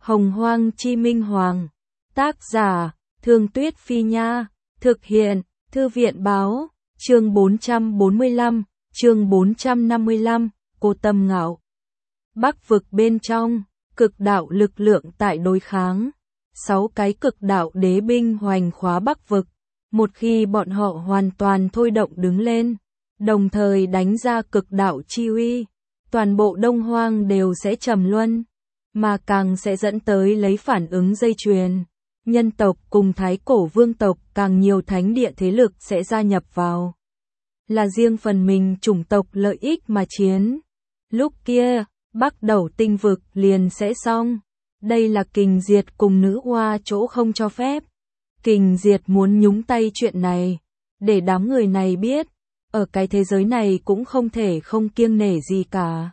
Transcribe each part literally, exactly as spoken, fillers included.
Hồng Hoang Chi Minh Hoàng. Tác giả, Thương Tuyết Phi Nha. Thực hiện, Thư viện Báo. Chương bốn trăm bốn mươi lăm, chương bốn trăm năm mươi lăm, Cô Tâm Ngạo. Bắc vực bên trong, cực đạo lực lượng tại đối kháng. Sáu cái cực đạo đế binh hoành khóa Bắc vực. Một khi bọn họ hoàn toàn thôi động đứng lên, đồng thời đánh ra cực đạo chi uy, toàn bộ Đông Hoang đều sẽ trầm luân, mà càng sẽ dẫn tới lấy phản ứng dây chuyền. Nhân tộc cùng Thái Cổ Vương tộc càng nhiều thánh địa thế lực sẽ gia nhập vào. Là riêng phần mình chủng tộc lợi ích mà chiến. Lúc kia, Bắc Đẩu tinh vực liền sẽ xong. Đây là Kình Diệt cùng Nữ Hoa chỗ không cho phép. Kình Diệt muốn nhúng tay chuyện này, để đám người này biết, ở cái thế giới này cũng không thể không kiêng nể gì cả.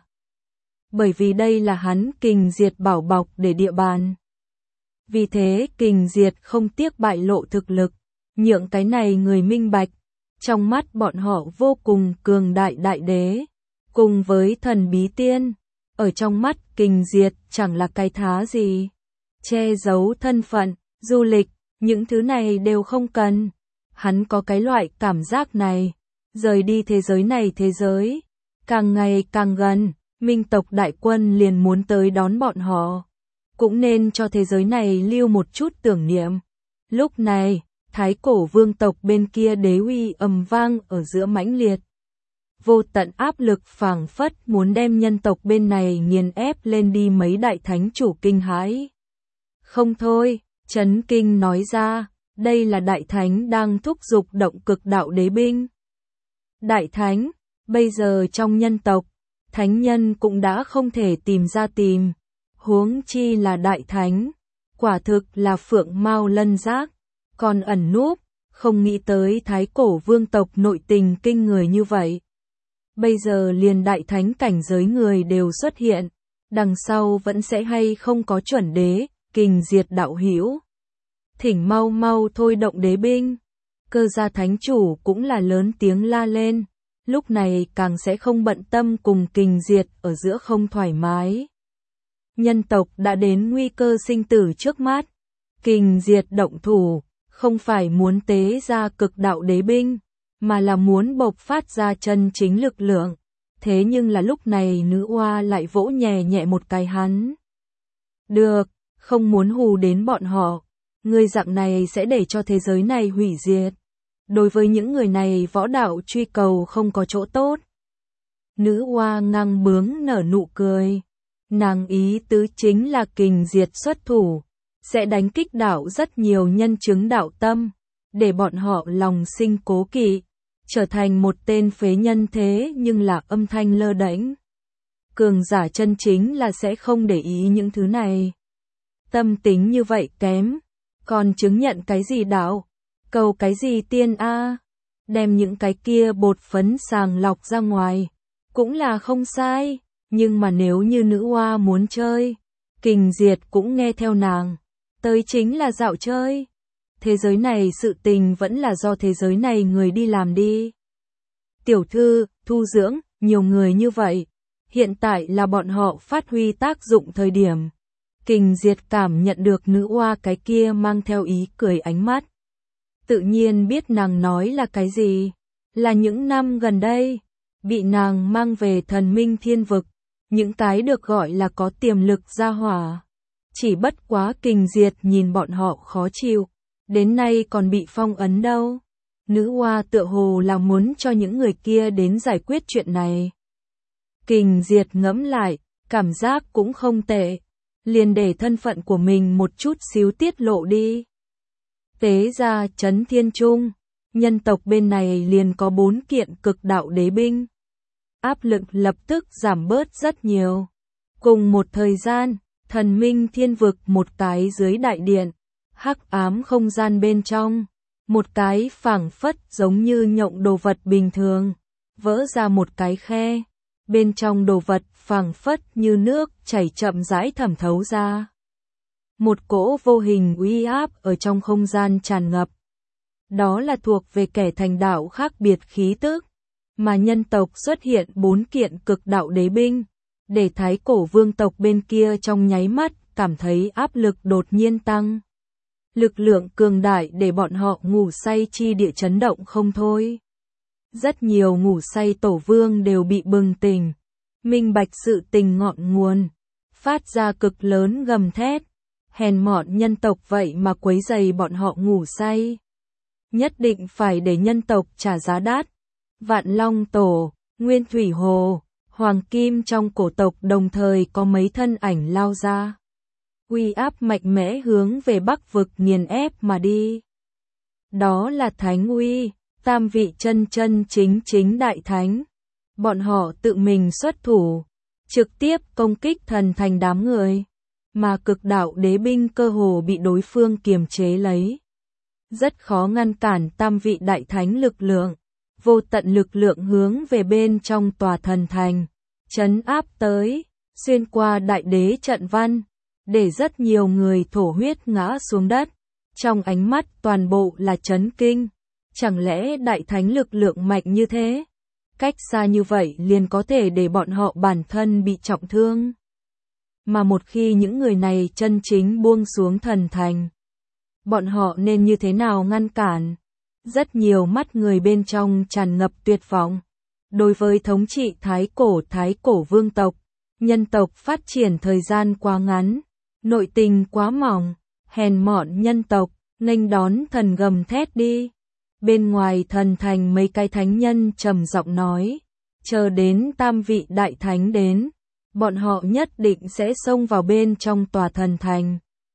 Bởi vì đây là hắn Kình Diệt bảo bọc để địa bàn. Vì thế Kình Diệt không tiếc bại lộ thực lực, nhượng cái này người minh bạch. Trong mắt bọn họ vô cùng cường đại đại đế, cùng với thần bí tiên, ở trong mắt Kình Diệt chẳng là cái thá gì. Che giấu thân phận, du lịch, những thứ này đều không cần. Hắn có cái loại cảm giác này, rời đi thế giới này thế giới, càng ngày càng gần, Minh tộc đại quân liền muốn tới đón bọn họ. Cũng nên cho thế giới này lưu một chút tưởng niệm. Lúc này, Thái Cổ Vương tộc bên kia đế uy ầm vang ở giữa mãnh liệt. Vô tận áp lực phảng phất muốn đem nhân tộc bên này nghiền ép lên đi, mấy đại thánh chủ kinh hãi. Không thôi, chấn kinh nói ra, đây là đại thánh đang thúc giục động cực đạo đế binh. Đại thánh, bây giờ trong nhân tộc, thánh nhân cũng đã không thể tìm ra tìm. Huống chi là đại thánh, quả thực là phượng mao lân giác, còn ẩn núp, không nghĩ tới Thái Cổ Vương tộc nội tình kinh người như vậy. Bây giờ liền đại thánh cảnh giới người đều xuất hiện, đằng sau vẫn sẽ hay không có chuẩn đế, Kình Diệt đạo hữu. Thỉnh mau mau thôi động đế binh. Cơ gia thánh chủ cũng là lớn tiếng la lên, lúc này càng sẽ không bận tâm cùng Kình Diệt ở giữa không thoải mái. Nhân tộc đã đến nguy cơ sinh tử trước mắt. Kình Diệt động thủ, không phải muốn tế ra cực đạo đế binh, mà là muốn bộc phát ra chân chính lực lượng. Thế nhưng là lúc này Nữ Hoa lại vỗ nhẹ nhẹ một cái hắn. Được, không muốn hù đến bọn họ. Người dạng này sẽ để cho thế giới này hủy diệt. Đối với những người này võ đạo truy cầu không có chỗ tốt. Nữ Hoa ngang bướng nở nụ cười. Nàng ý tứ chính là Kình Diệt xuất thủ, sẽ đánh kích đảo rất nhiều nhân chứng đạo tâm, để bọn họ lòng sinh cố kỵ, trở thành một tên phế nhân thế nhưng là âm thanh lơ đễnh. Cường giả chân chính là sẽ không để ý những thứ này. Tâm tính như vậy kém, còn chứng nhận cái gì đạo, cầu cái gì tiên a, đem những cái kia bột phấn sàng lọc ra ngoài, cũng là không sai. Nhưng mà nếu như Nữ Hoa muốn chơi, Kình Diệt cũng nghe theo nàng, tới chính là dạo chơi. Thế giới này sự tình vẫn là do thế giới này người đi làm đi. Tiểu thư, thu dưỡng, nhiều người như vậy, hiện tại là bọn họ phát huy tác dụng thời điểm. Kình Diệt cảm nhận được Nữ Hoa cái kia mang theo ý cười ánh mắt. Tự nhiên biết nàng nói là cái gì, là những năm gần đây, bị nàng mang về thần minh thiên vực. Những cái được gọi là có tiềm lực ra hỏa. Chỉ bất quá Kình Diệt nhìn bọn họ khó chịu, đến nay còn bị phong ấn đâu. Nữ Hoa tựa hồ là muốn cho những người kia đến giải quyết chuyện này. Kình Diệt ngẫm lại, cảm giác cũng không tệ. Liền để thân phận của mình một chút xíu tiết lộ đi. Tế ra Chấn Thiên Trung, nhân tộc bên này liền có bốn kiện cực đạo đế binh. Áp lực lập tức giảm bớt rất nhiều. Cùng một thời gian, thần minh thiên vực một cái dưới đại điện, hắc ám không gian bên trong, một cái phảng phất giống như nhộng đồ vật bình thường, vỡ ra một cái khe, bên trong đồ vật phảng phất như nước chảy chậm rãi thẩm thấu ra. Một cỗ vô hình uy áp ở trong không gian tràn ngập. Đó là thuộc về kẻ thành đạo khác biệt khí tức. Mà nhân tộc xuất hiện bốn kiện cực đạo đế binh, để Thái Cổ Vương tộc bên kia trong nháy mắt cảm thấy áp lực đột nhiên tăng. Lực lượng cường đại để bọn họ ngủ say chi địa chấn động không thôi. Rất nhiều ngủ say tổ vương đều bị bừng tỉnh, minh bạch sự tình ngọn nguồn, phát ra cực lớn gầm thét. Hèn mọn nhân tộc vậy mà quấy rầy bọn họ ngủ say. Nhất định phải để nhân tộc trả giá đắt. Vạn Long Tổ, Nguyên Thủy Hồ, Hoàng Kim trong cổ tộc đồng thời có mấy thân ảnh lao ra. Uy áp mạnh mẽ hướng về Bắc vực nghiền ép mà đi. Đó là Thánh Uy, tam vị chân chân chính chính đại thánh. Bọn họ tự mình xuất thủ, trực tiếp công kích thần thành đám người, mà cực đạo đế binh cơ hồ bị đối phương kiềm chế lấy. Rất khó ngăn cản tam vị đại thánh lực lượng, vô tận lực lượng hướng về bên trong tòa thần thành, trấn áp tới, xuyên qua đại đế trận văn, để rất nhiều người thổ huyết ngã xuống đất. Trong ánh mắt toàn bộ là chấn kinh, chẳng lẽ đại thánh lực lượng mạnh như thế? Cách xa như vậy liền có thể để bọn họ bản thân bị trọng thương. Mà một khi những người này chân chính buông xuống thần thành, bọn họ nên như thế nào ngăn cản? Rất nhiều mắt người bên trong tràn ngập tuyệt vọng. Đối với thống trị thái cổ thái cổ vương tộc, nhân tộc phát triển thời gian quá ngắn, nội tình quá mỏng, hèn mọn nhân tộc, nghênh đón thần gầm thét đi. Bên ngoài thần thành mấy cái thánh nhân trầm giọng nói, chờ đến tam vị đại thánh đến, bọn họ nhất định sẽ xông vào bên trong tòa thần thành.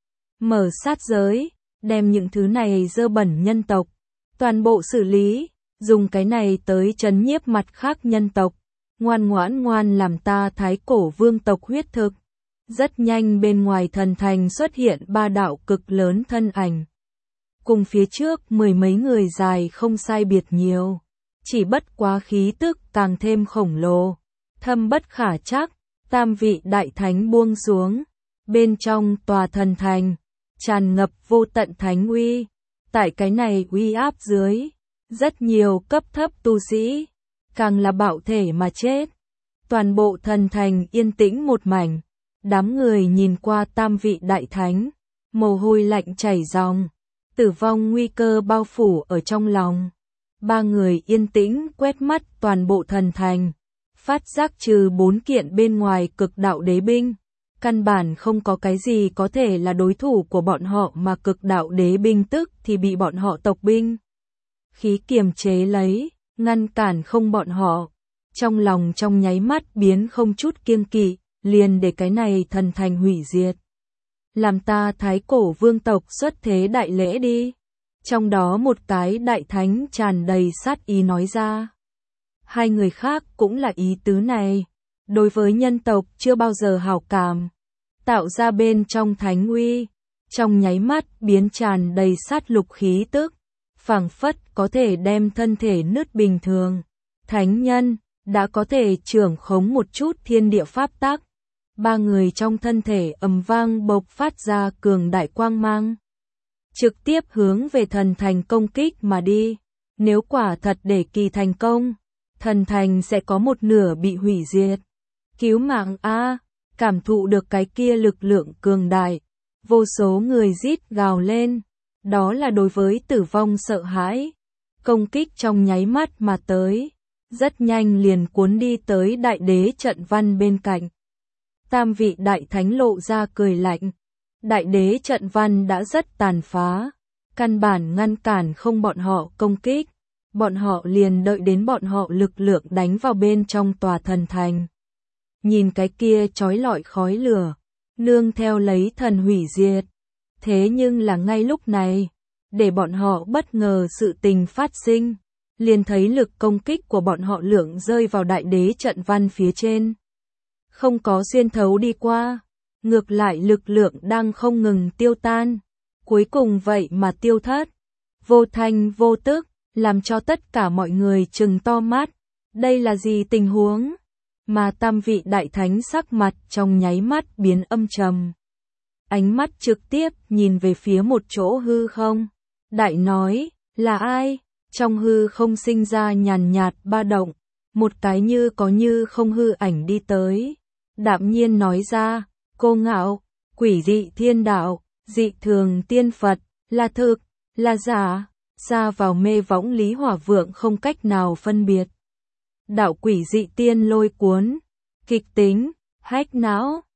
Mở sát giới, đem những thứ này dơ bẩn nhân tộc, toàn bộ xử lý, dùng cái này tới trấn nhiếp mặt khác nhân tộc, ngoan ngoãn ngoan làm ta thái cổ vương tộc huyết thực. Rất nhanh bên ngoài thần thành xuất hiện ba đạo cực lớn thân ảnh. Cùng phía trước mười mấy người dài không sai biệt nhiều, chỉ bất quá khí tức càng thêm khổng lồ, thâm bất khả trắc. Tam vị đại thánh buông xuống, bên trong tòa thần thành, tràn ngập vô tận thánh uy. Tại cái này uy áp dưới, rất nhiều cấp thấp tu sĩ, càng là bạo thể mà chết. Toàn bộ thần thành yên tĩnh một mảnh, đám người nhìn qua tam vị đại thánh, mồ hôi lạnh chảy ròng, tử vong nguy cơ bao phủ ở trong lòng. Ba người yên tĩnh quét mắt toàn bộ thần thành, phát giác trừ bốn kiện bên ngoài cực đạo đế binh, căn bản không có cái gì có thể là đối thủ của bọn họ, mà cực đạo đế binh tức thì bị bọn họ tộc binh khí kiềm chế lấy, ngăn cản không bọn họ. Trong lòng trong nháy mắt biến không chút kiêng kỵ, liền để cái này thần thành hủy diệt. Làm ta thái cổ vương tộc xuất thế đại lễ đi. Trong đó một cái đại thánh tràn đầy sát ý nói ra. Hai người khác cũng là ý tứ này. Đối với nhân tộc chưa bao giờ hảo cảm, tạo ra bên trong thánh uy, trong nháy mắt biến tràn đầy sát lục khí tức, phảng phất có thể đem thân thể nứt bình thường. Thánh nhân đã có thể trưởng khống một chút thiên địa pháp tắc. Ba người trong thân thể ầm vang bộc phát ra cường đại quang mang, trực tiếp hướng về thần thành công kích mà đi. Nếu quả thật để kỳ thành công, thần thành sẽ có một nửa bị hủy diệt. Cứu mạng a! Cảm thụ được cái kia lực lượng cường đại, vô số người rít gào lên, đó là đối với tử vong sợ hãi. Công kích trong nháy mắt mà tới, rất nhanh liền cuốn đi tới đại đế trận văn bên cạnh. Tam vị đại thánh lộ ra cười lạnh, đại đế trận văn đã rất tàn phá, căn bản ngăn cản không bọn họ công kích, bọn họ liền đợi đến bọn họ lực lượng đánh vào bên trong tòa thần thành. Nhìn cái kia chói lọi khói lửa, nương theo lấy thần hủy diệt. Thế nhưng là ngay lúc này, để bọn họ bất ngờ sự tình phát sinh, liền thấy lực công kích của bọn họ lượng rơi vào đại đế trận văn phía trên. Không có xuyên thấu đi qua, ngược lại lực lượng đang không ngừng tiêu tan, cuối cùng vậy mà tiêu thất, vô thanh vô tức, làm cho tất cả mọi người trừng to mắt. Đây là gì tình huống? Mà tam vị đại thánh sắc mặt trong nháy mắt biến âm trầm. Ánh mắt trực tiếp nhìn về phía một chỗ hư không. Đại nói, là ai? Trong hư không sinh ra nhàn nhạt ba động, một cái như có như không hư ảnh đi tới. Đạm nhiên nói ra, cô Ngạo, quỷ dị thiên đạo, dị thường tiên Phật, là thực, là giả, xa vào mê võng Lý Hỏa Vượng không cách nào phân biệt. Đạo quỷ dị tiên lôi cuốn, kịch tính, hách não,